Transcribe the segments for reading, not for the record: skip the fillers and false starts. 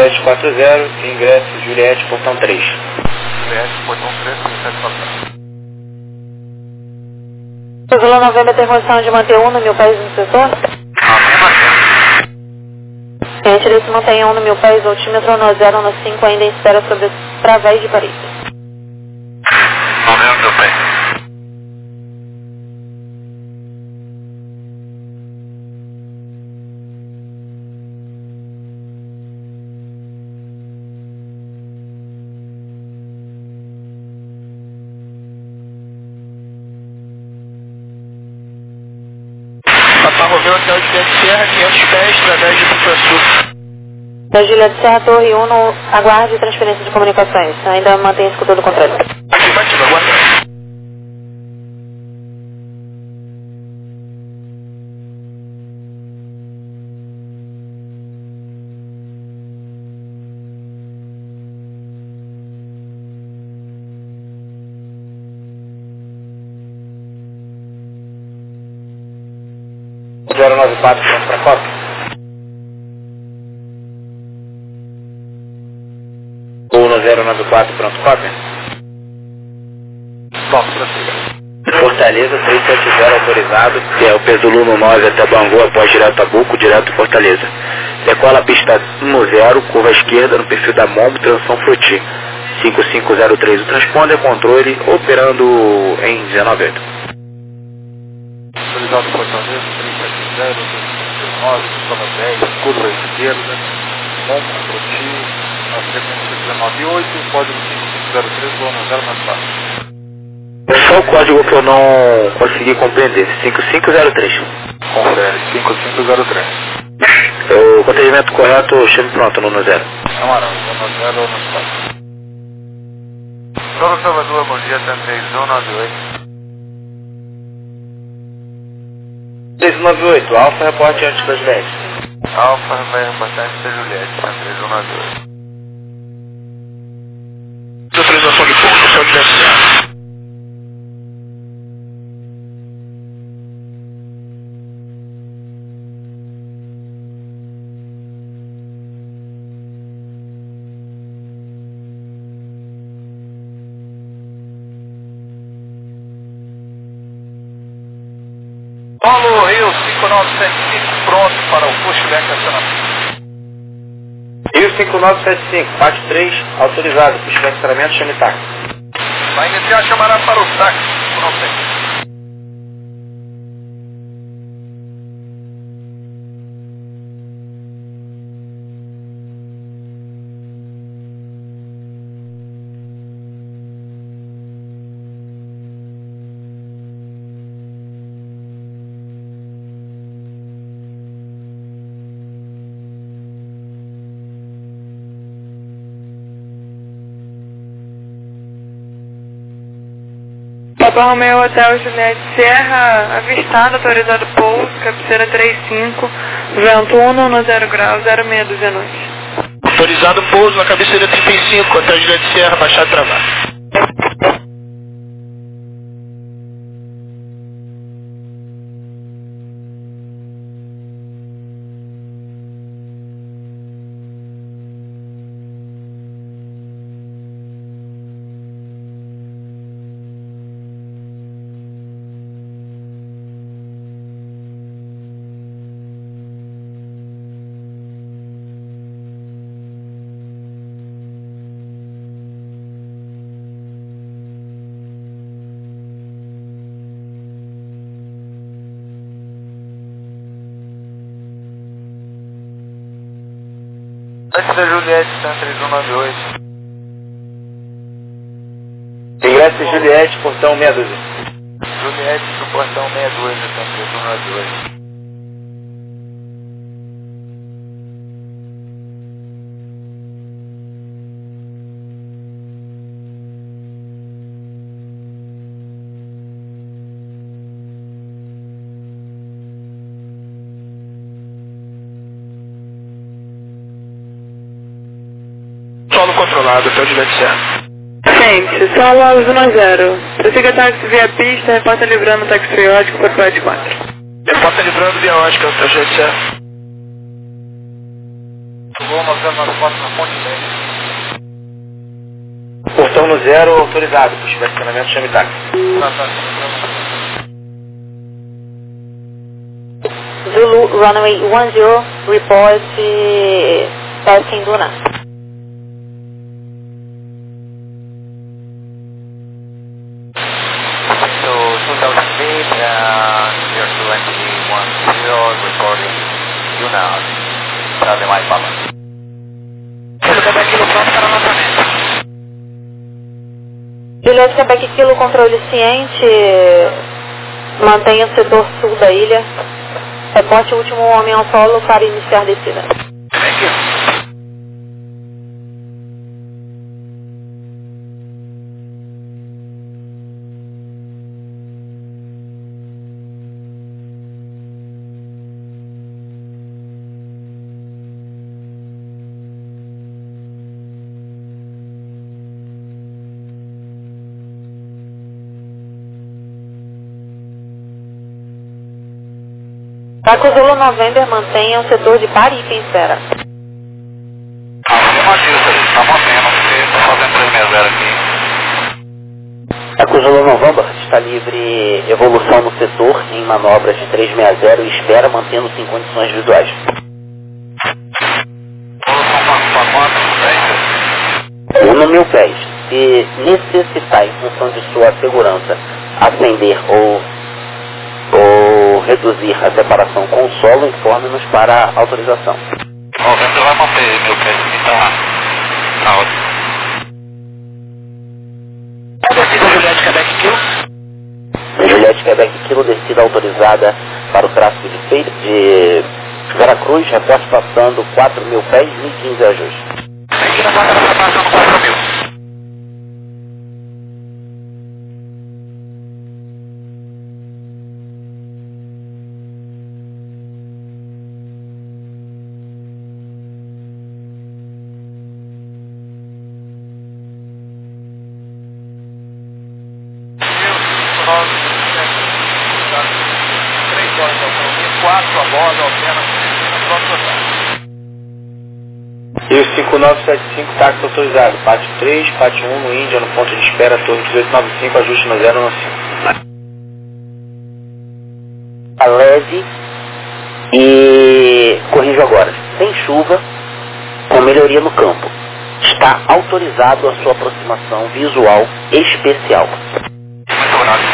1740, ingresso Juliette, portão 3. Juliette, portão 3, 1740. Zulu 90 tem condição de manter 1 no Mil Pés no setor? Cliente, ele se mantém 1 no Mil Pés, altímetro no 0 no 5, ainda em espera sobre través de Paris. Momento, Mil Pés. Papa Romeu até o Juliette Serra, 500 pés, através de Sul. Da Juliette Serra, Torre 1, aguarde transferência de comunicações. Ainda mantém esse controle do controle. Afirmativo, aguarda. O 094 pronto para cópia. O 094 pronto cópia. Vamos, prossiga. Fortaleza 370 autorizado, que é o peso Luno 9 até Bangu, após direto a Buco, direto Fortaleza. Decola a pista 10, curva à esquerda, no perfil da Mombo, transição Fruti. 5503, o transponder, controle, operando em 198. Autorizado Fortaleza, 370, 209, prova 10, curva à esquerda, Mombo, Fruti, na frequência 198, código 5503, Zona 094. Só o código que eu não consegui compreender, 5503. Confere, 5503. O contenimento correto, chame pronto, no 0. Amarão, Zona 094. Solo Salvador, bom dia, também, Zona 98. 398, Alfa, reporte antes das 10. Alfa, vai reportar antes da Juliette, também, Zona 2. Autorização de pouso, céu de Serra. Paulo Rio 5975, pronto para o pushback acionamento. Rio 5975, parte 3, autorizado, puxar estacionamento, chame táxi. Vai iniciar, chamará para o táxi, pronto. Papa Romeu Hotel Juliette Serra, avistado, autorizado pouso, cabeceira 35, vento 1 no 0 grau, 06 à noite. Autorizado pouso na cabeceira 35, até Juliette Serra, baixar travado. Antes da Juliette, Santa 398. Ingresso Juliette, portão 62. Juliette do portão 62, Santa 398. Solo controlado, até o Juliette Serra. Gente, solo ao 10. Prossiga táxi via pista, repórter livrando táxi periódico por parte 4. Repórter livrando via ótica, até o Juliette Serra. Vou 9094 na ponte média. Portão no 0 autorizado. Se tiver estacionamento, chame táxi. Tá. Zulu runway 10, report passing Duna. So 2000 feet, you're to NTV 10, recording Duna, Charlie Mike Papa. Quebec Kilo pronto para lançamento. Juliette Quebec Kilo, controle ciente, mantenha o setor sul da ilha. Reporte o último homem ao solo para iniciar descida. Taco Zulu November, mantenha o setor de Paripe em espera. Eu imagino, está mantendo, porque está fazendo 360 aqui. Taco Zulu November está livre evolução no setor em manobras de 360 e espera mantendo-se em condições visuais. Evolução para 4, 1 mil pés. Se necessitar, em função de sua segurança, acender ou reduzir a separação com o solo, informe-nos para a autorização. O vento vai manter meu pé, então na outra. Descida Juliette Quebec Kilo. Juliette Quebec Kilo, descida autorizada para o tráfego de Veracruz, reporte passando 4 mil pés, 1015 ajuste. Aqui na placa está passando 4.000. E o 5975, táxi autorizado. Parte 3, parte 1 no Índia, no ponto de espera, torre 1895, ajuste no 095. A leve e corrijo agora. Sem chuva, com melhoria no campo. Está autorizado a sua aproximação visual especial. Muito obrigado.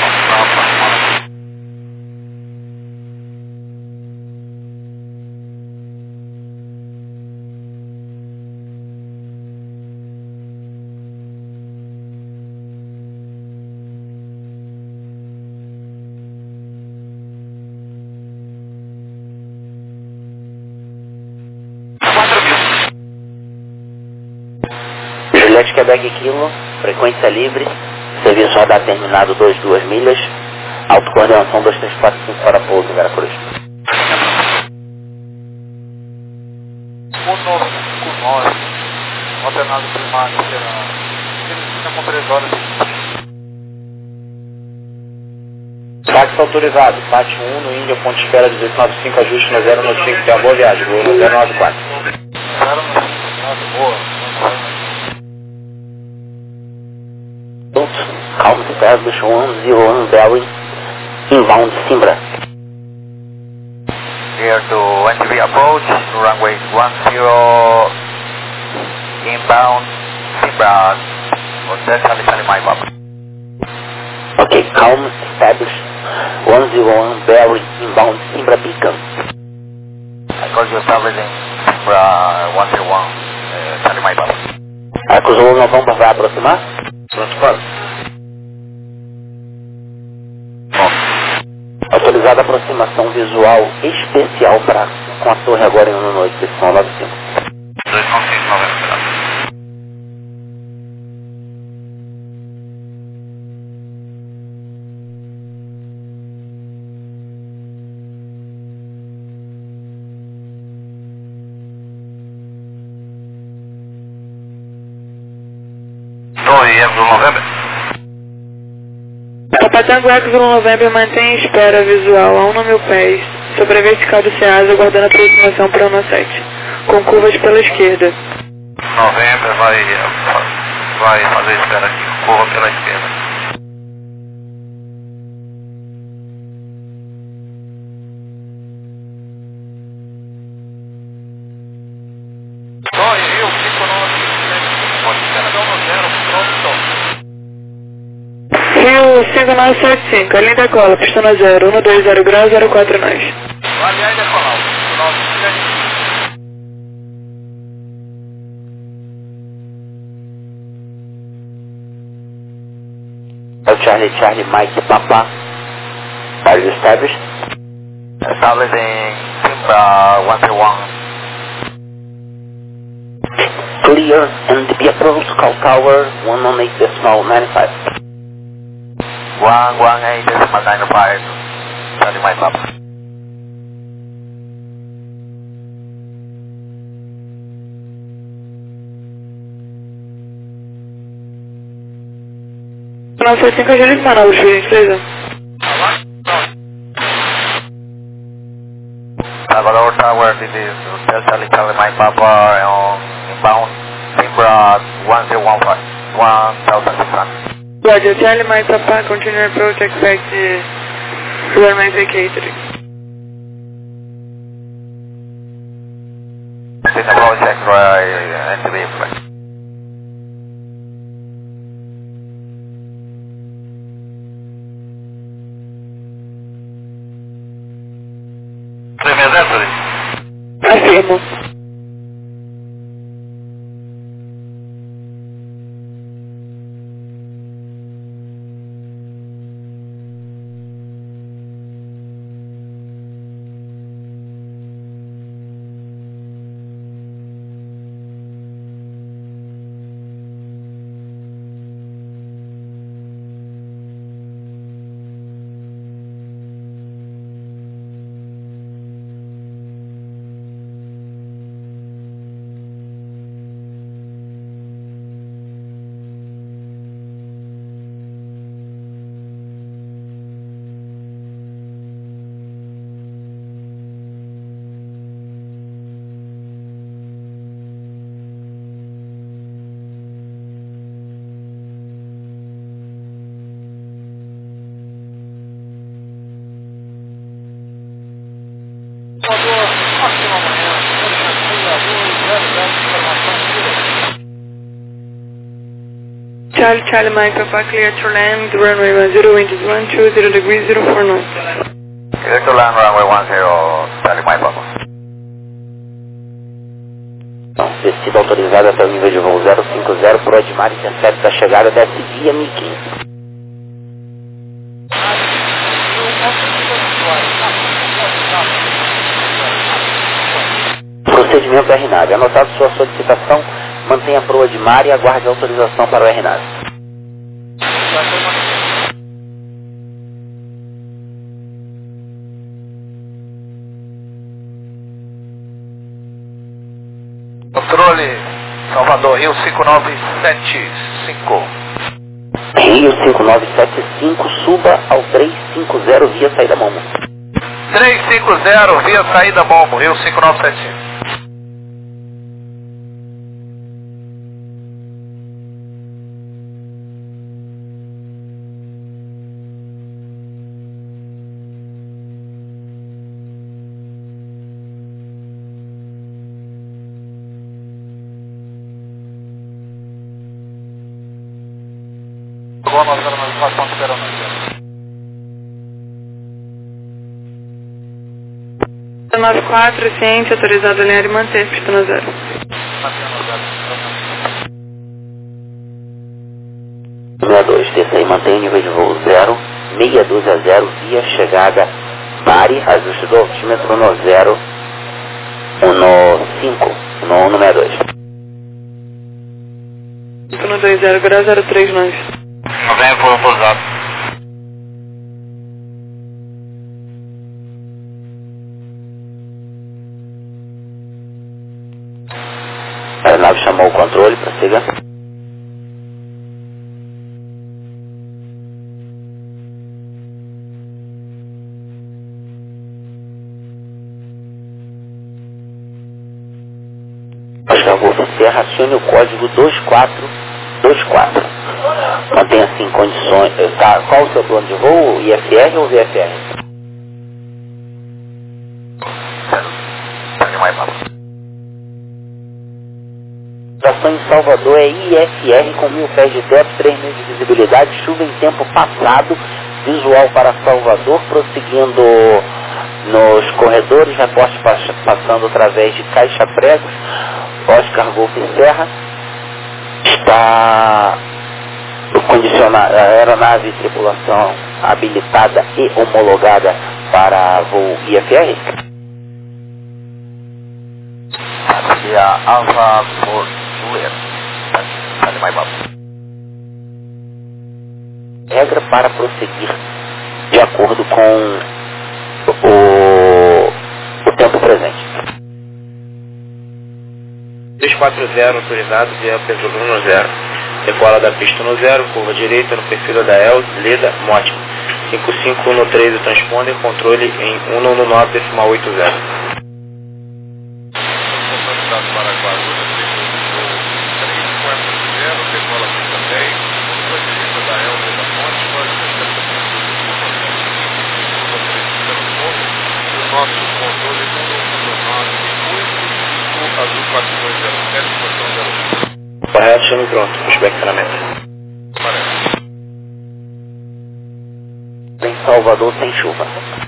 Juliette Quebec Kilo, frequência livre, serviço radar terminado 22 milhas, autocoordenação 2345 para pouso, Veracruz. 1959, alternado primário, será com 3 horas. Táxi autorizado, parte 1 no Índia, ponto de espera 1895, ajuste no 095, tenha boa viagem, voo no 094. 094, boa. Calm establish 101 bearing, inbound Simbra. Here to NTV approach, runway 10, inbound, Simbra, Hotel Charlie Mike Papa. Ok, calm establish 101 bearing, inbound Simbra Beacon. Because you're establishing Simbra 101, Charlie Mike Papa. Acusou o November vai aproximar? Pronto, quase. Autorizada a aproximação visual especial com a torre agora em 1 posição 95. 295, 90. Torre Evo November. Papatango Eco November mantém espera visual a 1 mil pés sobre a vertical do Ceasa, aguardando a aproximação para 17. com curvas pela esquerda. Novembro vai fazer espera aqui, curva pela esquerda. Rio 5975, pode espera dar 10, pronto. Rio 5975, além da cola, pista no 0, 120 graus, 04 nós. Vale aí decolar, 9. Charlie Mike Papa. Are you established? Establishing Timbra 101. Clear and be approached, call tower 118.95. 118.95. Charlie Mike Papa. Não sei se encaixou de manobra, por gentileza. Salvador Tower, this is Charlie Mike Papa on inbound Timbra 1015. 1600. Roger, Charlie Mike Papa, continue approach, expect runway vacated. This approach X-ray NTV flight. Afirmo. Charlie Mike Papa, clear to land, runway 10, wind is 120 degrees, 04 knots. Clear to land, runway 10, Charlie Mike Papa. Descida autorizada até o nível de voo 050, por Odmar, intercepta a chegada, desce via 1015. Procedimento RNAV. Anotado sua solicitação, mantenha a proa de mar e aguarde a autorização para o RNAV. Controle Salvador, Rio 5975. Rio 5975, suba ao 350 via saída Momo. 350 via saída Momo, Rio 5975. Agora nós vamos na ponte Peronândia. 94, ciente, autorizado a alinhar e manter, pista no 0. Número 2, desça aí, mantém o nível de voo 0, meia dúzia 0, via chegada Mari, ajuste do altímetro no 0, no 5, no número 2. No 20 graus, 03 nós. Novembro, foi pousado. A aeronave chamou o controle, prossiga. Golf Serra, acione o código 2424. Mantenha-se em condições... Tá, qual o seu plano de voo? IFR ou VFR? Estação em Salvador é IFR com 1000 pés de teto, 3 meses de visibilidade, chuva em tempo passado, visual para Salvador, prosseguindo nos corredores, reporte passando através de Caixa Pregos, Oscar Golf Serra, está condicionada a aeronave e tripulação habilitada e homologada para voo IFR. Alpha for Juliet. Regra para prosseguir de acordo com o tempo presente. 340 autorizado via Petrolino no 0. Decola da pista no 0, curva direita no perfil da El, Leda, Mótimo. 5513 o transponder, controle em 119,80. Para Guarulhos, decola pista 10, curva direita da Elza da Ponte, pode ser o nosso controle 119,8, azul 4207, portão 0. Correto, chame pronto, pushback treinamento. Em Salvador sem chuva.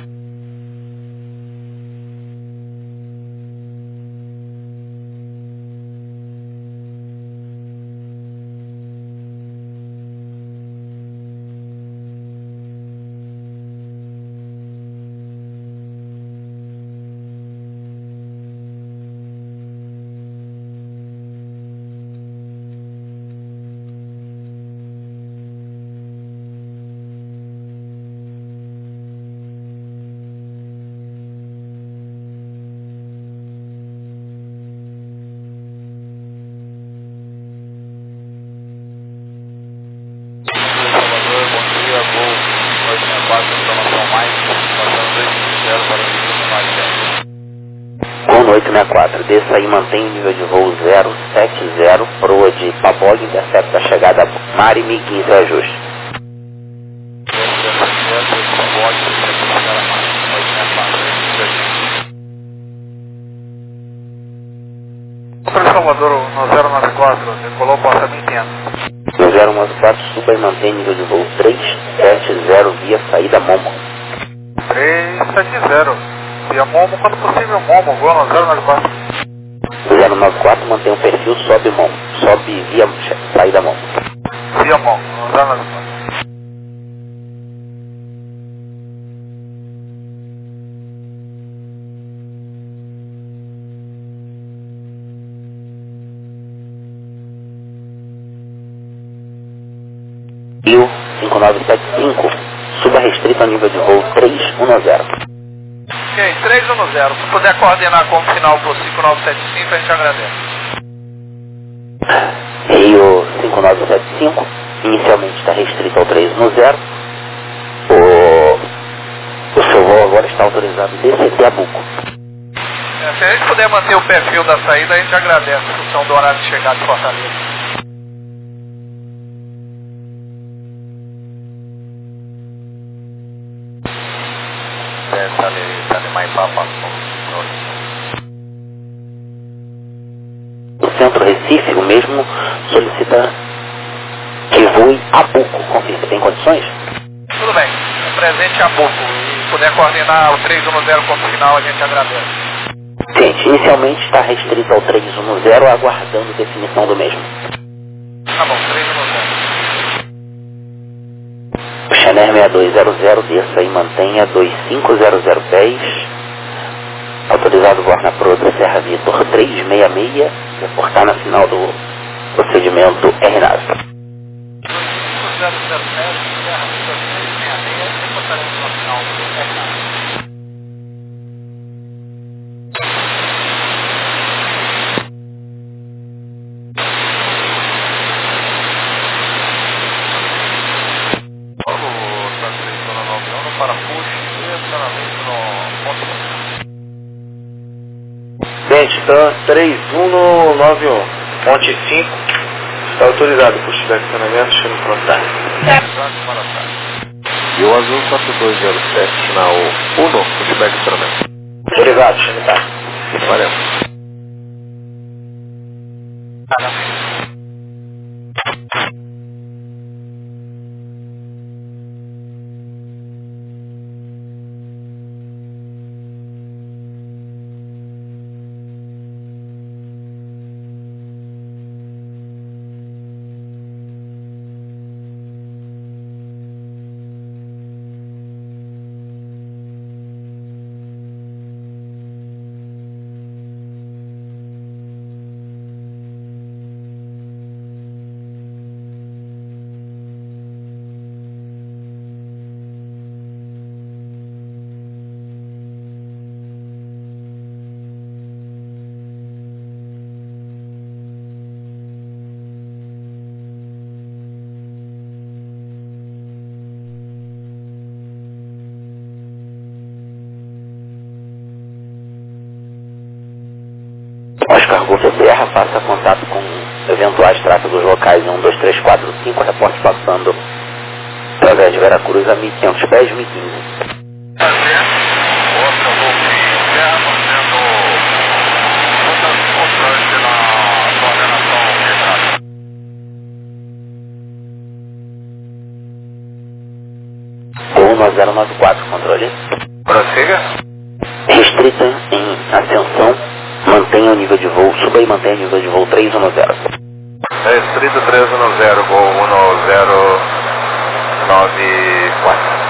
Com 864, desça aí, mantém o nível de voo 070, proa de Pabog, intercepta a chegada Mari 1015 ajuste. Salvador no 094, decolou para Nintendo. No 094, suba e mantém nível de voo 370 via saída Momo. 370, via Momo, quando possível Momo, vou no 094. No 094, mantém o perfil, sobe Momo. Sobe via saída Momo. Via Momo, no 094. Rio 5975, suba restrito a nível de voo 310. Ok, 310. Se puder coordenar como final por 5975, a gente agradece. Rio 5975, inicialmente está restrito ao 310. O seu voo agora está autorizado DCT a Buco. Se a gente puder manter o perfil da saída, a gente agradece em função do horário de chegada de Fortaleza. No centro Recife, o mesmo solicita que voe a Buco. Confirma, tem condições? Tudo bem, presente a Buco. Se puder coordenar o 310 como final, a gente agradece. Gente, inicialmente está restrito ao 310, aguardando definição do mesmo. Tá bom, 310. O Chanel 6200, desça e mantenha 25010. Autorizado voar na proa da Serra Vitor 366, reportar na final do procedimento RNAV. 25007, Serra Vitor 366, reportaremos na final do RNAV. Delta 3191, ponte 5, está autorizado por estacionamento, chame frontal. E o azul 4207, sinal 1, pushback estacionamento. Autorizado, chame tá. Valeu. Oscar Golf Serra, faça contato com eventuais tráfegos locais em 1, 2, 3, 4, 5, reporte passando através de Veracruz a 1.500 pés, 1.015. Oscar Golf Serra, fazendo constante na coordenação regional. 1094, controle. Prossiga. Restrita em ascensão, mantenha o nível de voo, suba e mantenha o nível de voo 310. Restrito 310, gol 1094.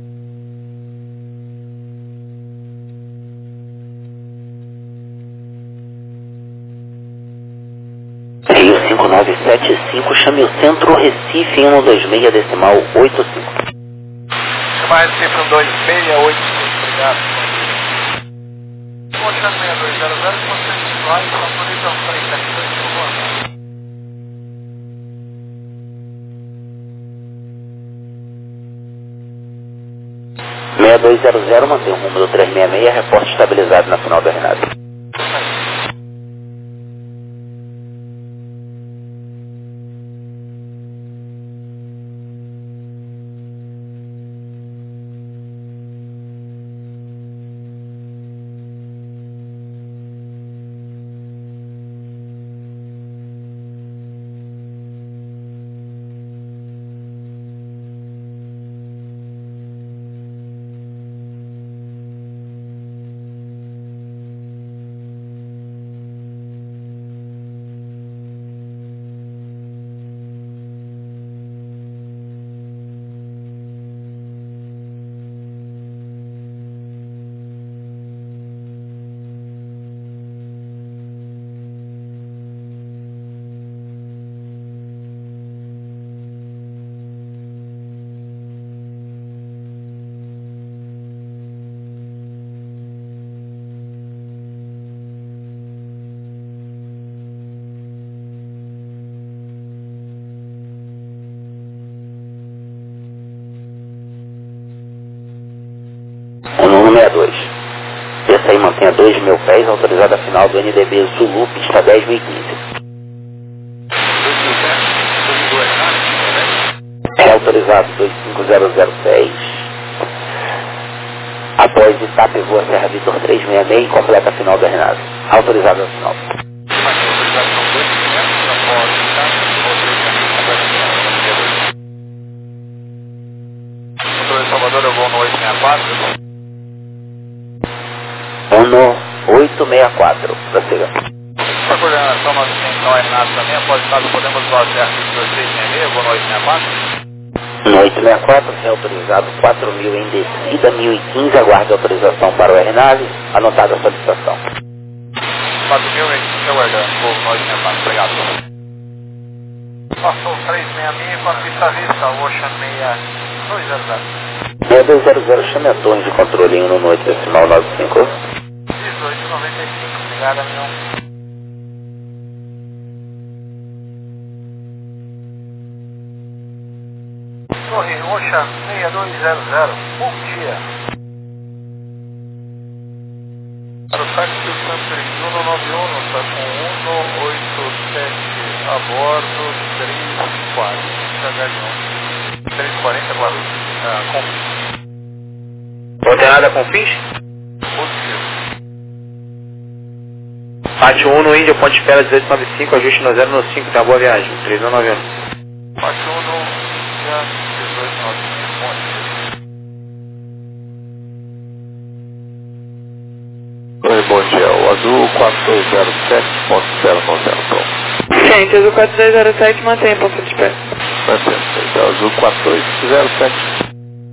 Rio 5975, chame o centro Recife 126, decimal 85. Chama Recife 12685, obrigado. Mostrando 6200, você vai, autoriza 372, por favor. .6200, mantém o rumo do 366, reporte estabilizado na final da Renata. O número 62. Desça aí, mantenha 2.000 pés, autorizado a final do NDB Zulu, pista 10.015. É autorizado 25006. Após etapa e voa Serra Vitor 366 e completa a final da Renata. Autorizado a final. Salvador, eu vou no 864. 864, prossiga. A coordenação nossa extensão é Renato também, após caso podemos voar certo de 2666, eu vou no 864. No 864, é autorizado 4.000 em descida, 1.015, aguarde autorização para o RNAV, anotada a solicitação. 4.000 aguardando, vou no 864, obrigado. Passou 366 com a pista vista, Ocean 6200. 6200, chame a torre de controle em 1 noite decimal 95. 1895, obrigado, amigo. Torre Ocean 6200, bom dia. Para o táxi do San 3191, está com 187 a bordo, 340 Galeão. 340 Guarulhos. Confins. Ordenada com fins? Positivo. Pátio 1 no Índia, ponte espera 1895, ajuste no 095, tá boa viagem, 3191. Pátio 1 no Índia, 1895, ponte. Oi, bom dia. O azul 4207.090, pronto. Gente, azul 4207 mantém ponto de espera. Então, azul 4207.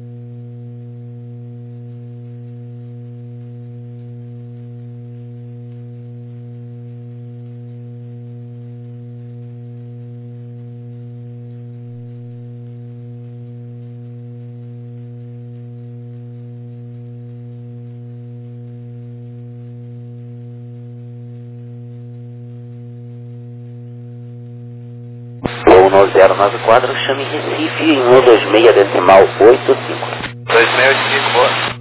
Voo no 094, chame Recife em 126 decimal 85. 2685, boa.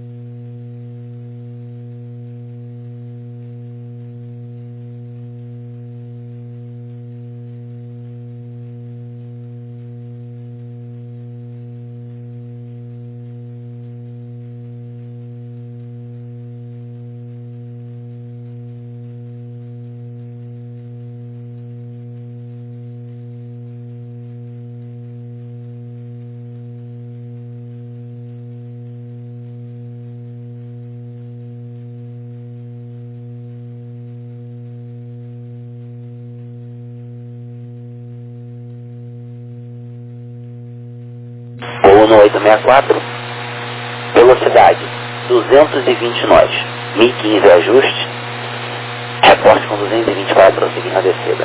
Voo no 864, velocidade 220 nós, 1015 ajuste, reporte com 220 para prosseguir na descida.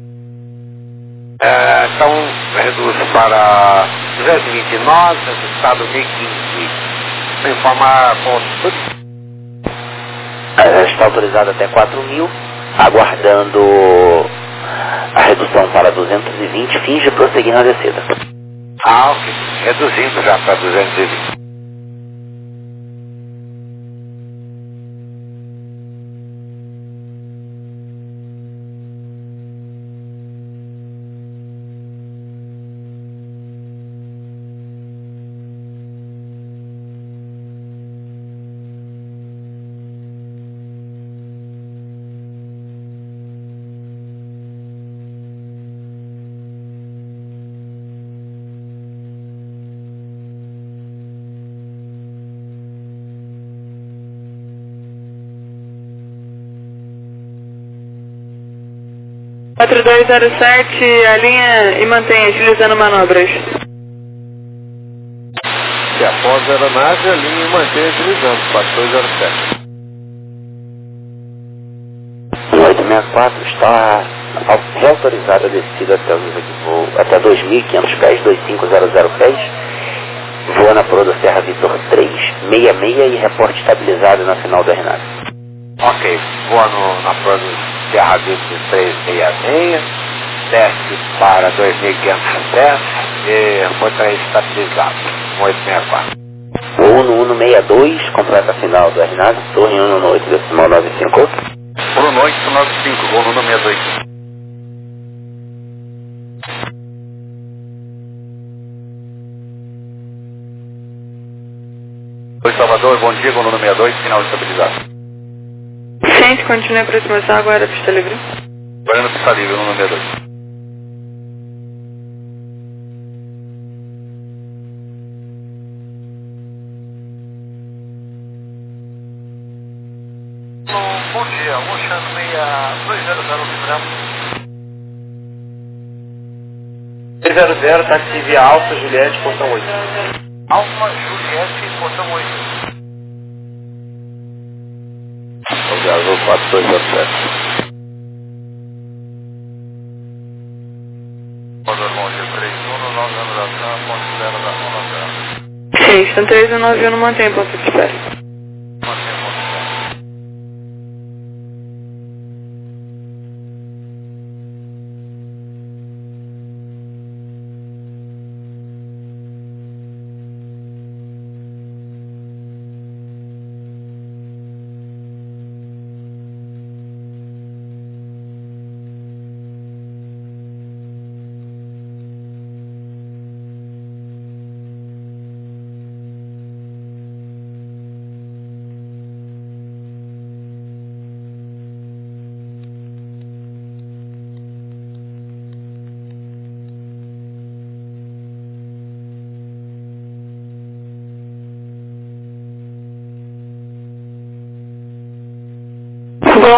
Então, reduz para 229, resultado 1015. Informar ponto. Está autorizado até 4.000, aguardando a redução para 220, fins de prosseguir na descida. Ah, ok. Reduzindo já para 220. Uhum. 4207, alinha e mantém agilizando manobras. Se após a aeronave, a linha mantém utilizando 4207. 864 está reautorizada a descida até o nível de voo até 2.500 pés, 2500 pés. Voa na proa da Serra Vitor 366 e reporte estabilizado na final da RNAV. Ok, voa na proa do Serra Vitor 366, desce para 2.500 pés e foi para estabilizado, 864. Voo no 162, completa a final da RNAV, torre 118 decimal 95. Boa noite, 95, voo no 62. Oi, Salvador, bom dia, voo no 62, final estabilizado. Gente, continue a aproximação agora, pista livre. Agora no pista livre, no 62. Bom dia, Oceano 6200, vibramos. 300, táxi via Alfa, Juliette, portão 8. Alfa Juliette, portão 8. O azul 4207. Bom dia, 3190 da TAM, ponto 0 da 190. Gente, estão 391, não mantém ponto de espera. Mantém ponto de espera.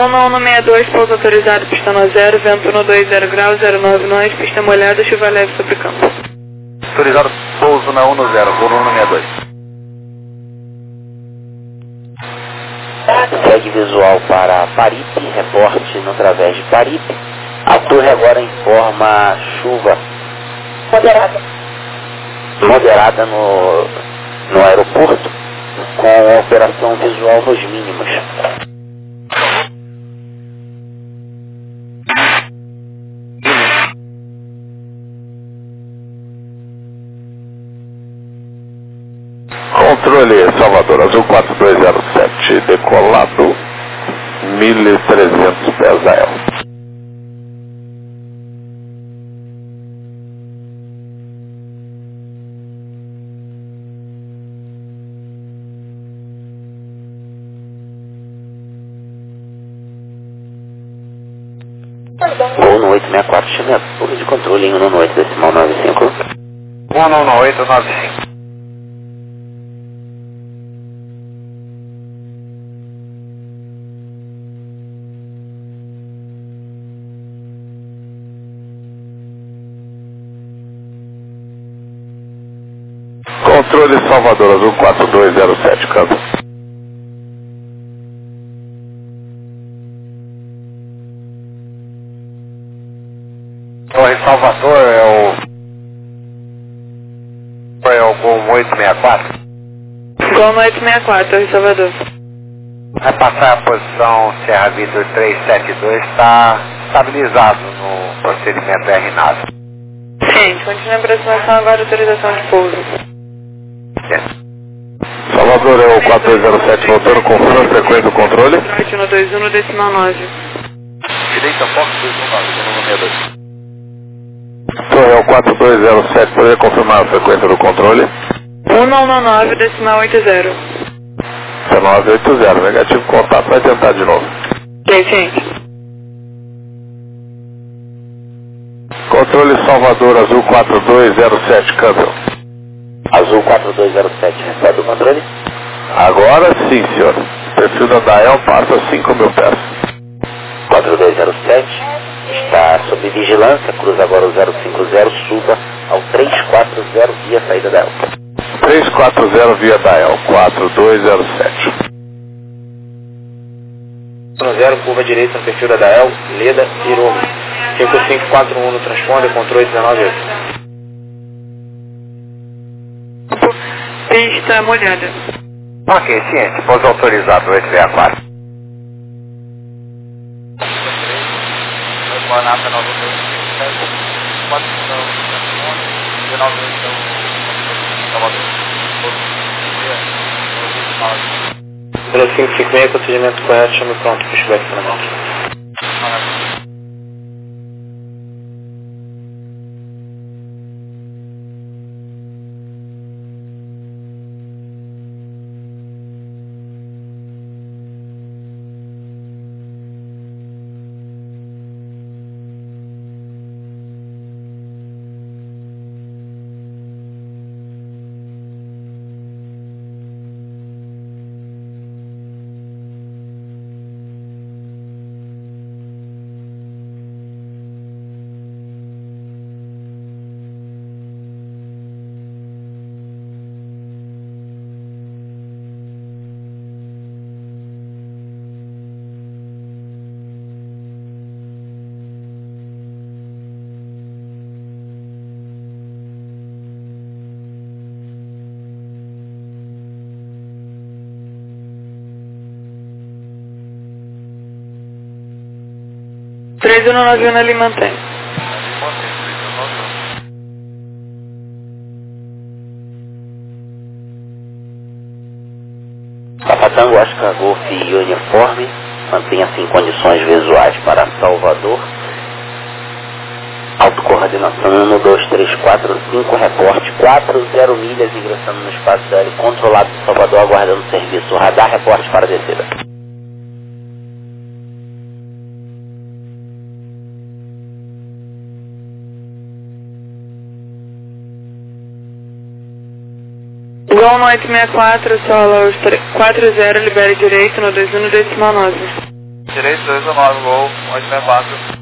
Gol no 62, pouso autorizado, pista no 0, vento no 20 graus, 09 nós, pista molhada, chuva leve sobre campo. Autorizado pouso na 10, voo no 62. Segue visual para Paripe, reporte no através de Paripe. A torre agora informa chuva moderada no aeroporto, com operação visual nos mínimos. Controle Salvador, Azul 4207, decolado, 1.300 pés a ela. Gol no 864, chama torre de controle em 198, decimal 95. 19895. Controle Salvador, Azul 4207, câmbio. Torre Salvador é o Gol 864. Gol no 864, Torre Salvador. Vai passar a posição Serra Vitor 372, está estabilizado no procedimento RNAV. Sim, continua a aproximação agora, autorização de pouso. Salvador é o 4207, voltando com a frequência do controle. Trote no 21, decimal 9. Direita, Fox 219, voo no 62. Torre é o 4207, poderia confirmar a frequência do controle? 199, decimal 80. 1980, negativo contato, vai tentar de novo. Sim, sim. Controle Salvador, Azul 4207, câmbio. Azul 4207, recebe o controle. Agora sim, senhor. Perfil da Dael passa 5.000 pés. 4207, está sob vigilância, cruza agora o 050, suba ao 340 via saída da Elca. 340 via Dael, 4207. 0, curva direita no perfil da Dael, Leda, Irome. 5541 no transponder, controle 198. Pista molhada. Ok, ciente, pouso autorizado 864. Guanata 92, 4 19 0556, procedimento correto, chame pronto, pushback finalmente. Três no navio na Lima mantém. Papatango, Oscar, Golf e uniforme, mantenha-se em condições visuais para Salvador. Autocoordenação 1, 2, 3, 4, 5, reporte 40 milhas ingressando no espaço aéreo controlado de Salvador, aguardando serviço. Radar, reporte para descida. Gol no 864, solo 40, libere direito no 21, decimal 9. Direito 219, gol 864.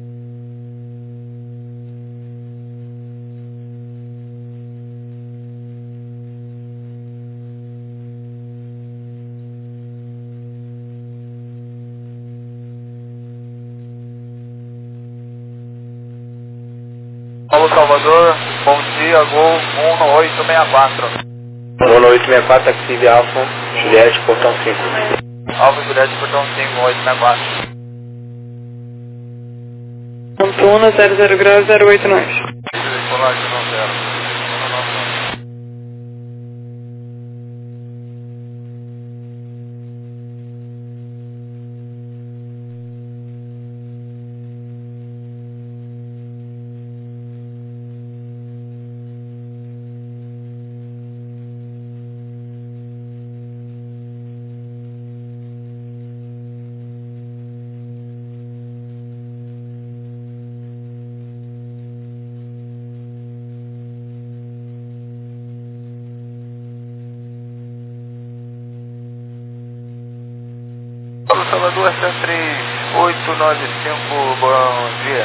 Paulo Salvador, bom dia, gol 1864. Gol 864, taxi Alfa, Juliette, portão 5. Alfa Juliette, portão 5, 864. Antuna, 00 graus, 089. Colagem não zero. Salvador, 3895, bom dia.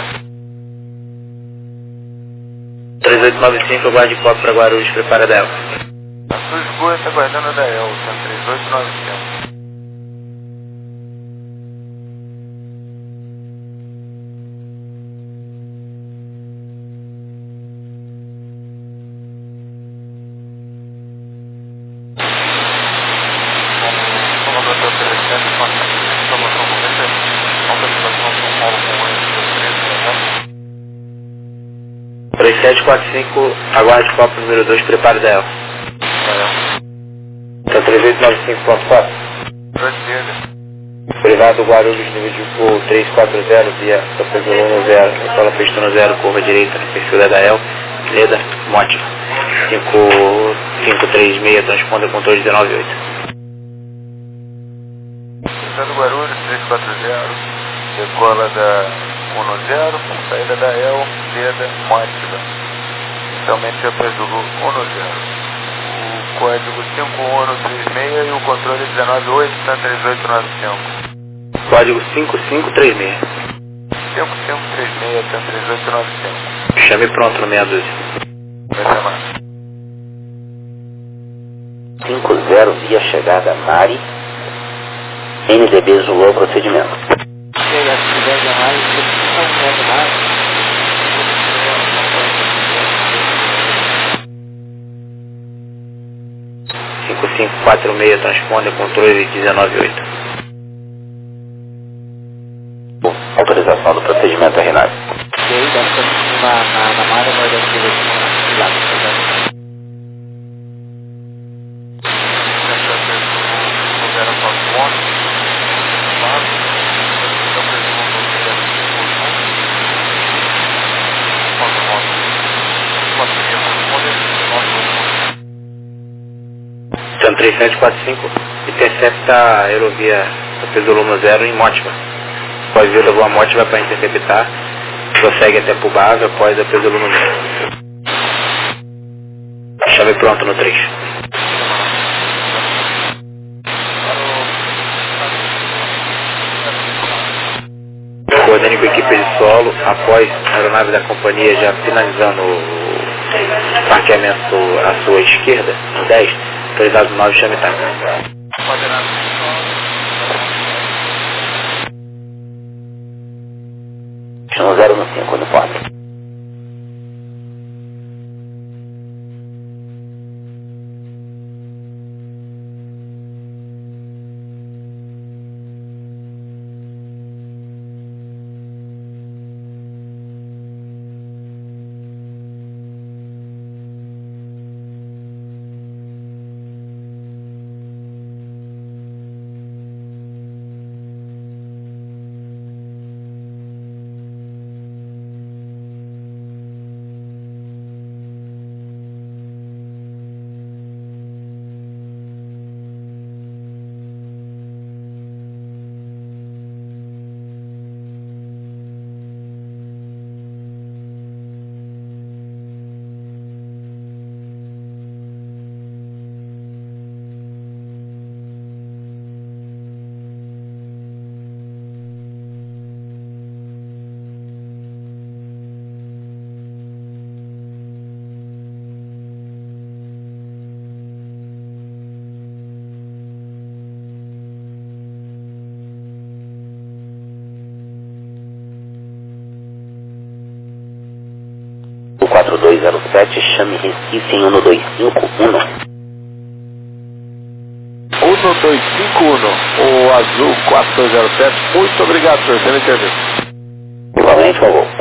3895, aguarde copo para Guarulhos, prepara dela. A sua escolha está guardando a da El, 3895. É. 3745, aguarde copo número 2, prepara dela. Então 3895.4. Privado Guarulhos, nível de voo 340, via Sopezolo 0, escola Pestano 0, curva direita no perfil da Dael, Leda, Mote 5536, transponder controle 198. Privado Guarulhos 340, decola da 10, saída da El, Leda, Mote, inicialmente Sopezolo 10. O código 5136 e o controle 198, 3895. Código 5536. 5536, 3895. Chame pronto no 612. Vai chamar. 50 via chegada Mari. NDB Zulou procedimento. Chega, se tiver mais, não pega mais. 5546, transponder controle 198. Autorização do procedimento é Renato. E aí, deve estar na malha, mas deve ter lá. Então 3745, intercepta a aerovia Sopezolo 0 em Mótiva. Após vir levou a Mótiva para interceptar, prossegue até Pubava após a Sopezolo 0. Chave pronto no 3. Coordene com a equipe de solo, após a aeronave da companhia já finalizando o parqueamento à sua esquerda, no 10, autorizado 9, chame táxi. 0 no 5, no 4. 4207, chame Recife em 12551. 1251, o azul 4207. Muito obrigado, senhor. Você me entendeu? Igualmente, por favor.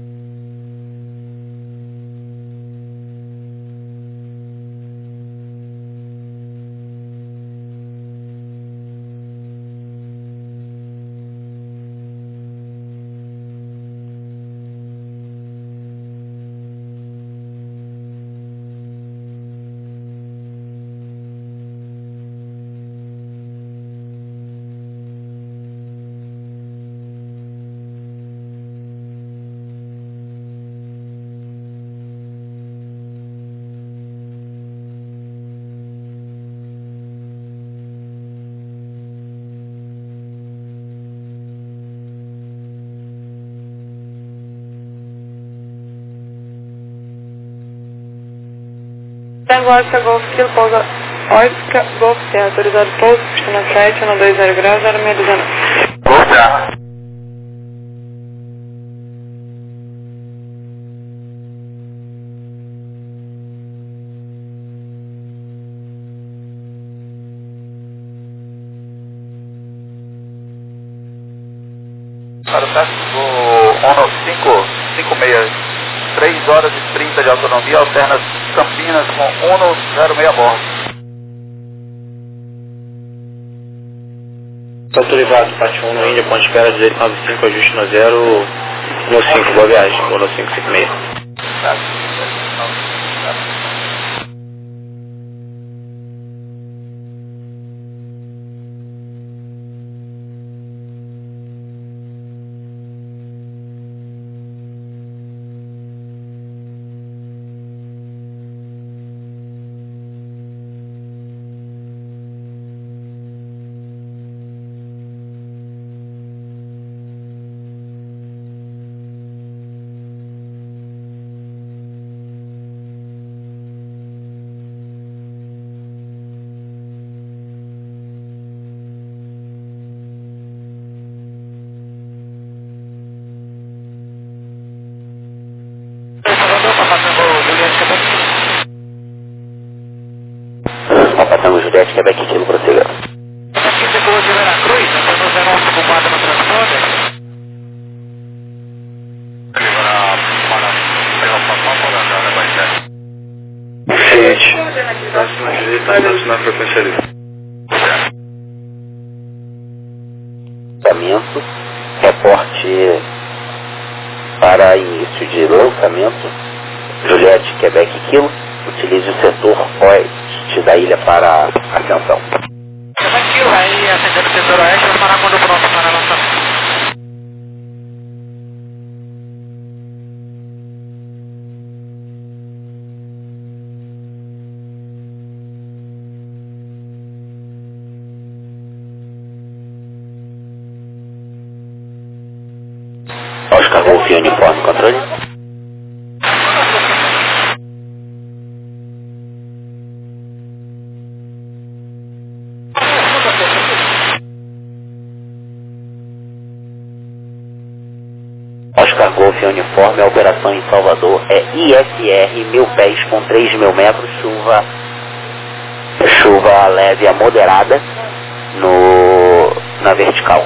Tango Oscar Golf Kilo, pousa Oscar Golf Serra, autorizado pouso, pista 7, 120 graus, 0619. Golf Serra. Para o táxi do 19556, 3 horas e 30 de autonomia, alterna Campinas com 106 a bordo. Autorizado, parte 1 no Índia, ponte espera 1895, ajuste no 0, no 5, boa viagem, ou no 556. Papa Tango Juliette, Quebec, Kilo, prossiga. Aqui depois de Veracruz, estamos vendo uma ocupado no transporte. Ciente. Próxima direita, próxima frequência livre. Lançamento, reporte para início de lançamento, Juliette, Quebec, Kilo, utilize o setor oeste da ilha para ascensão. Tranquilo, aí acendendo o setor oeste, vamos parar quando pronto para lançamento. Oscar Golf Uniforme, controle. Oscar Golf Uniforme, a operação em Salvador é ISR 1000 pés com 3.000 metros, chuva leve a moderada na vertical.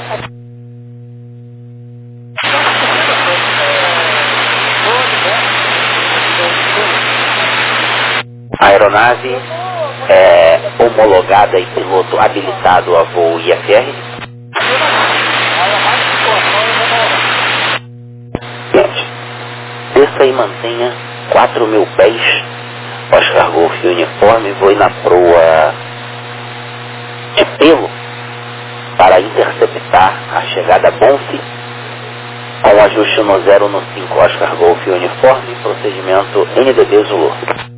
A aeronave é homologada e piloto habilitado a voo IFR. Desça e mantenha 4.000 pés, Oscar Golf Uniforme, voe na proa de pelo para interceptar a chegada Bonfi, com ajuste no 0 no 5, Oscar Golf Uniforme, procedimento NDB Zulu.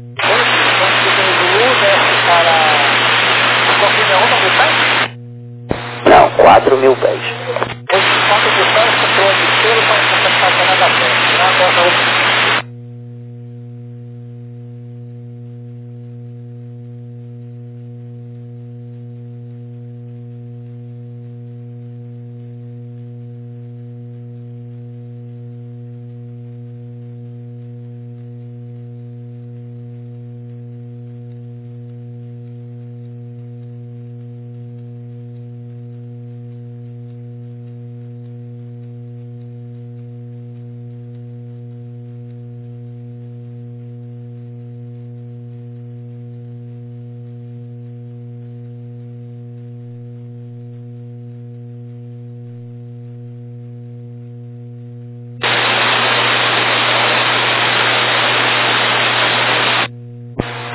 Não, 4.000 pés.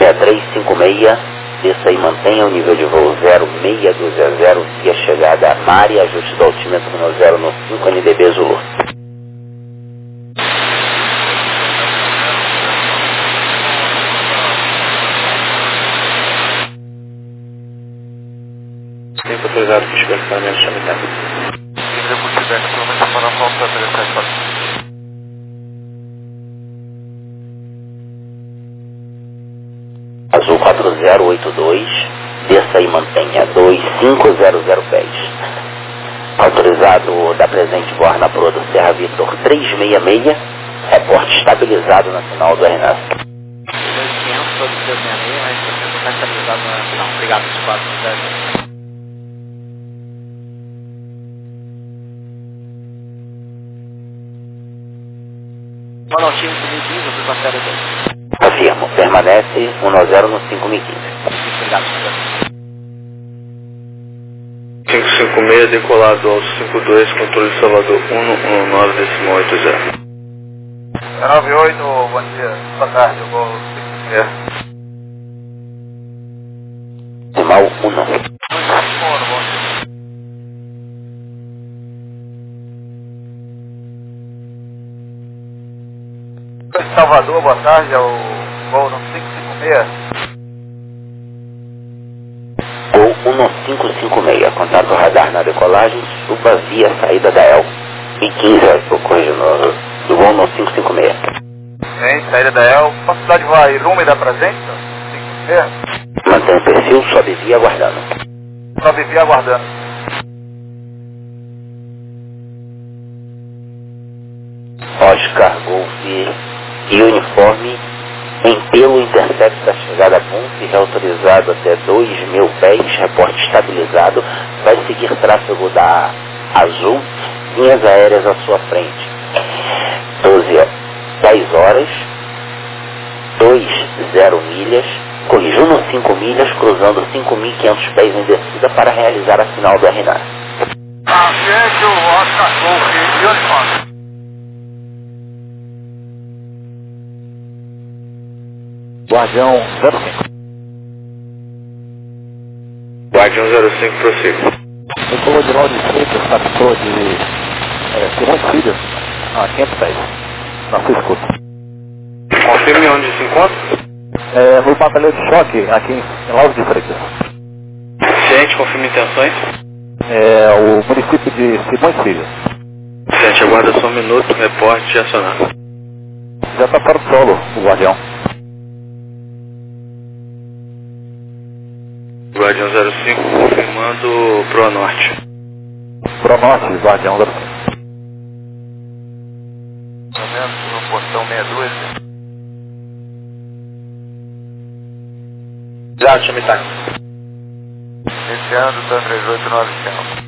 6356, desça e mantenha o nível de voo 0620 e a chegada a Mari, ajuste do altímetro no 095 NDB Zulu. Tempo autorizado para chegar para a chamitada. Livre por Tibete, promessa para a falta 374. Azul 4082, desça e mantenha 2500 pés. Autorizado da presente voar na proa do Serra Vitor 366, reporte estabilizado na final do RNAS. 2500, todo 366, mas você não está estabilizado na final. Obrigado, 24. Planaltinho 2015, eu fui para a série 2. Afirmo, permanece 1-0 no 5015. Obrigado, senhor. 556 decolado ao 52, controle de Salvador 119,80. 98, bom dia, boa tarde, eu vou 56. Decimal 1. Bom dia. Salvador, boa tarde, é o voo no 556. Gol 1556, contato radar na decolagem, suba via saída da EL. E 15, estou corrigindo, do voo no 556. Sim, saída da EL. Possibilidade de voar Irume da presença? 556. Mantém o perfil, sobe via aguardando. Sobe via aguardando. Oscar, Golf e uniforme em pelo intercept da chegada a ponte, reautorizado até 2.000 pés, reporte estabilizado, vai seguir tráfego da Azul, linhas aéreas à sua frente. 10 horas, 20 milhas, corrigiu no 5 milhas, cruzando 5.500 pés em descida para realizar a final do RNAS. Aciente, o Oscar, Golf e uniforme. Guardião 05. Guardião 05, prossiga. Decolou de Lauro de Freitas, captou de Simões Filhos, a 500 pés, na sua escuta. Confirme onde se encontra. No batalhão de choque, aqui em Lauro de Freitas. Ciente, confirme intenções. O município de Simões Filhos. Ciente, aguarda só um minuto, reporte acionado. Já está fora do solo, o Guardião. Guardião 05, confirmando Pro Norte. Pro Norte, Guardião 05. Momento no portão 62. Já, chamitada. Iniciando, TAN 3895.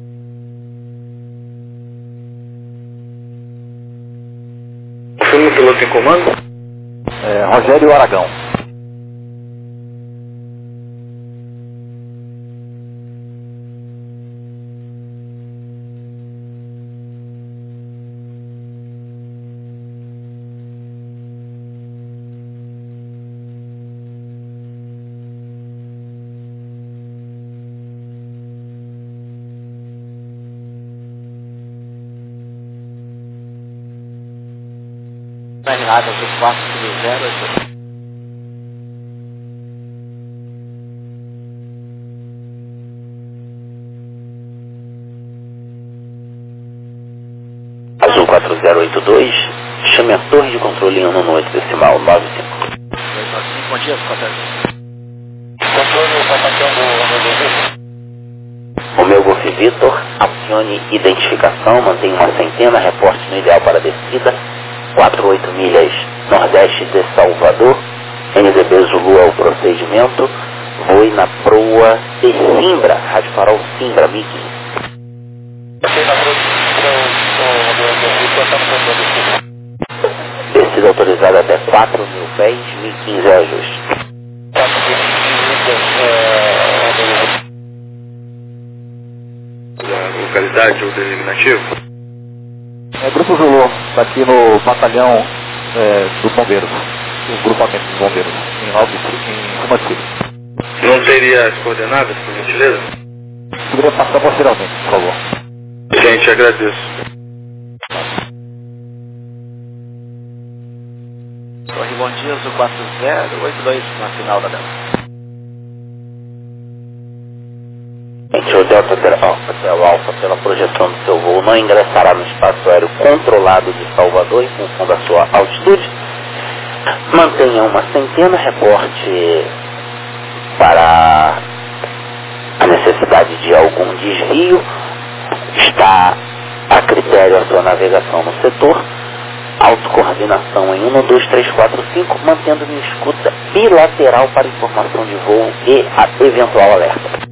Confirma o piloto em comando. Rogério Aragão. Terminada do 430. Azul 4082, chame a torre de controle 1 no 8 decimal 95. Bom dia, Coronel. Controle do Papaquão do Romeu Golf Vitor, acione identificação, mantenha uma centena, reporte no ideal para descida, 48 milhas nordeste de Salvador, NDB Zulu é o procedimento, voe na proa de Simbra, Rádio Farol Simbra, 1015. Descida autorizada até 4.000 pés, 1015 é ajuste. Localidade ou designativo? Grupo Zulu, está aqui no batalhão do Bombeiros. o grupamento dos bombeiros em Romancilha. Não teria as coordenadas, por gentileza? Poderia passar posteriormente, por favor. Gente, agradeço. Torre Bom Dia, 4082 na final da dela. O Delta Alfa, pela projeção do seu voo, não ingressará no espaço aéreo controlado de Salvador em função da sua altitude. Mantenha uma centena, reporte para a necessidade de algum desvio. Está a critério a sua navegação no setor. Autocoordenação em 1, 2, 3, 4, 5, mantendo em escuta bilateral para informação de voo e a eventual alerta.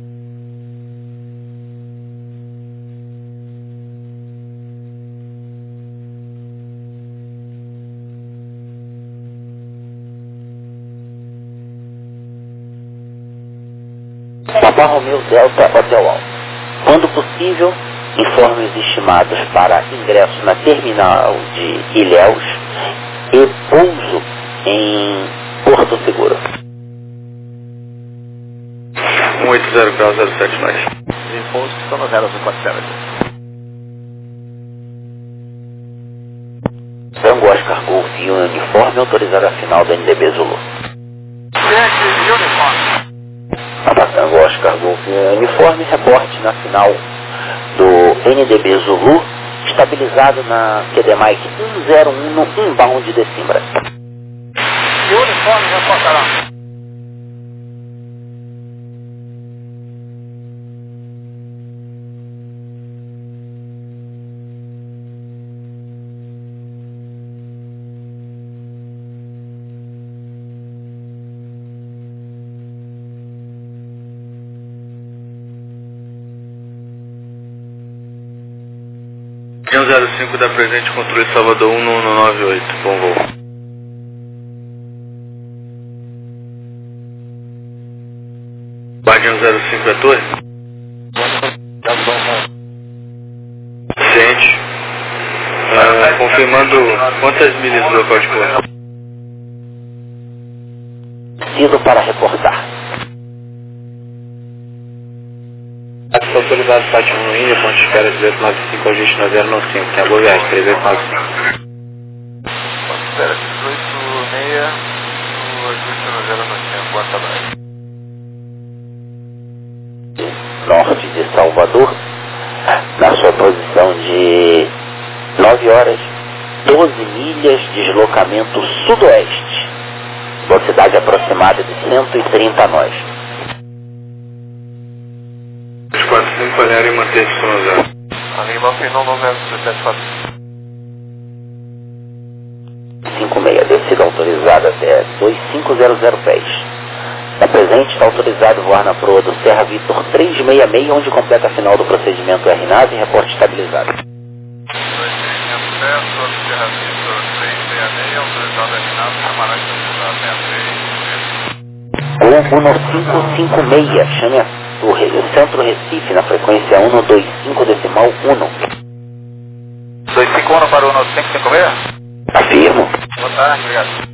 Papa Romeo Delta Hotel Alfa. Quando possível, informe os estimados para ingresso na terminal de Ilhéus e pouso em Porto Seguro. 180 graus 07 mais. Em pouso estão no 057. Tango Oscar Golf e um uniforme autorizado a final da NDB Zulu. Tango Oscar Golf e um uniforme, reporte na final do NDB Zulu, estabilizado na QDMIC 101 inbound de Simbra. E o uniforme já passará. Guardião 05 da presente, controle Salvador 1198, bom voo. Guardião 05 é torre? Ciente. Confirmando quantas milhas do local de pouso? Preciso para reportar. Está autorizado Fátima no Índia, ponto de espera 1895, ajuste na 095, tem a boa viagem, 3895. Ponto de espera 186, o ajuste no 095, boa tarde. Norte de Salvador, na sua posição de 9 horas, 12 milhas, deslocamento sudoeste, velocidade aproximada de 130 nós. 45 olhar e manter-se no zero. Anima final no 074. 56, descida autorizada até 2500 pés. Na presente está autorizado voar na proa do Serra Vitor 366, onde completa a final do procedimento RNAV e reporte estabilizado. 2500 pés, sobre Serra Vitor 366, autorizado RNAV, camarada estabilizado, 63. Grupo 1556, chame o Centro Recife na frequência 125 decimal 1. 251 para o 1556? Afirmo. Boa tarde, obrigado.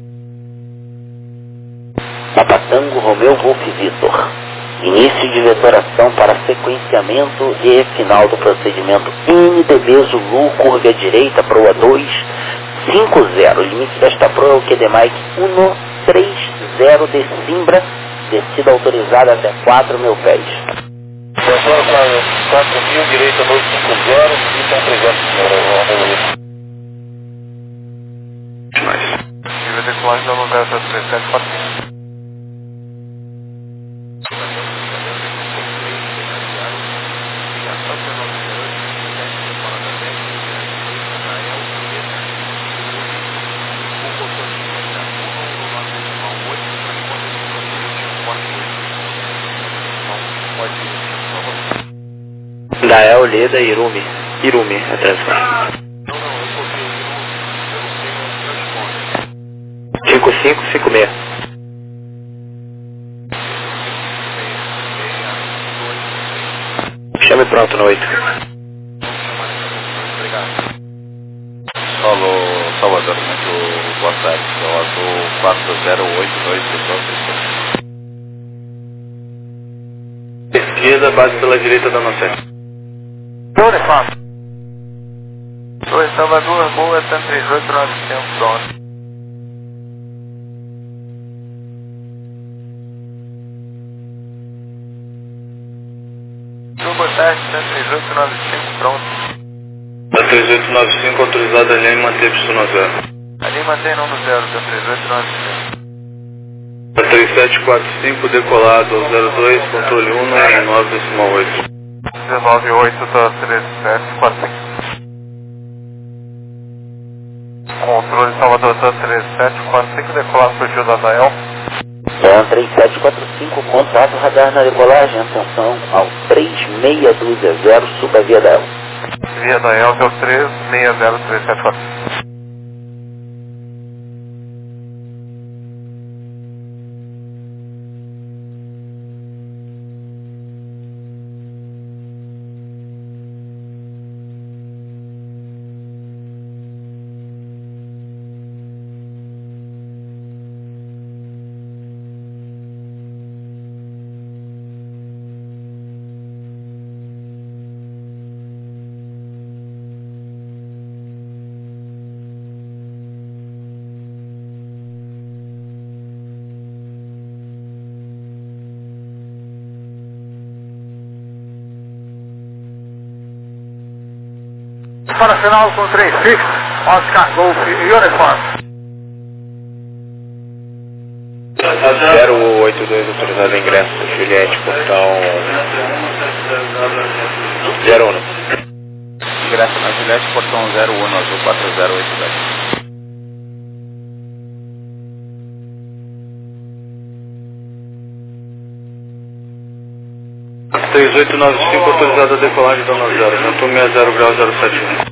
Papa Tango Romeo Golf Vitor. Início de vetoração para sequenciamento e final do procedimento NDB Zulu, curva à direita, proa 250. Limite desta proa é o QDMIC 130 de Simbra, descida autorizada até 4.000 pés. Professor, 4.000, direita 250, então 300. Nível de decolagem da lugar 3745. Dael, Leda e Irumi, atrás. 5556. Chame pronto no 8. Alô, Salvador, muito boa passagem. Então, azul 4082, Esquerda, base pela direita da nossa. Uniform. 2 Salvador, boa, 13895, pronto. Turbo teste, 13895, pronto. 3895, autorizado a linha e manter pistão no zero. Ali mantém no 0, 13895. 3745, decolado ao 02, controle 1, 9,8. 198 da 3745. Controle Salvador da 3745, decolado para o Gil da Dael. 3745, contato radar na decolagem, atenção ao 3620, suba via Dael. Via Dael, deu 360374. Para final com 36, Oscar Golf Uniform. 082, autorizado ingresso, Juliette, portão 01. Ingresso na Juliette, portão 01, azul 4082. 3895, autorizado a decolagem da 90, ventou 60 graus 071.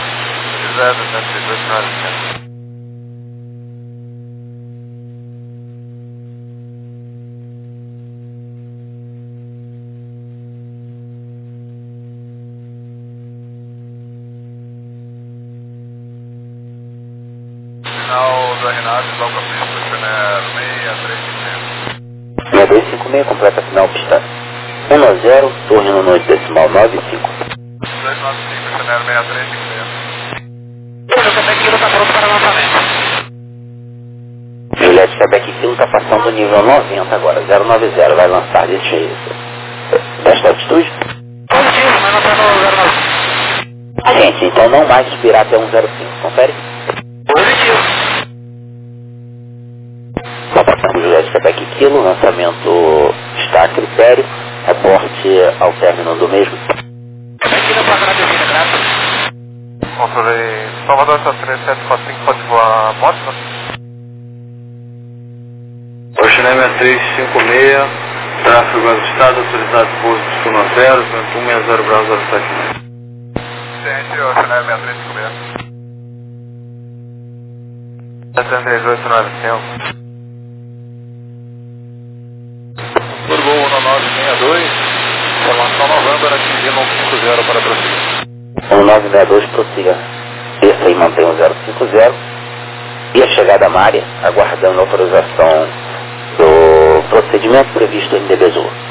3895. Final da Renato, logo a pista, Chanel 6356. 6256, completa final pista 10, torre no noite decimal 95. 295, Chanel 6356. O Quebec Kilo está pronto para lançamento. Juliette Quebec Kilo está passando o nível 90 agora, 090, vai lançar desta altitude. Positivo, mas não está no 09. Gente, então não mais subirá até 105, confere? Positivo. Está passando Juliette Quebec Kilo, lançamento está a critério, reporte ao término do mesmo. Quebec Kilo para agradecer, graças. Controle Salvador, está 3745, pode voar Boston? Oxinê 6356, tráfego ajustado, autorizado pouso de sul 0, ventou 60 graus 076. Ciente, Oxinê 6356. 7895. Turbo 1962, formação November atingindo 150 para prosseguir. 1962, prossiga. Desça e mantém o 050. E a chegada à área, aguardando a autorização do procedimento previsto em DBZU.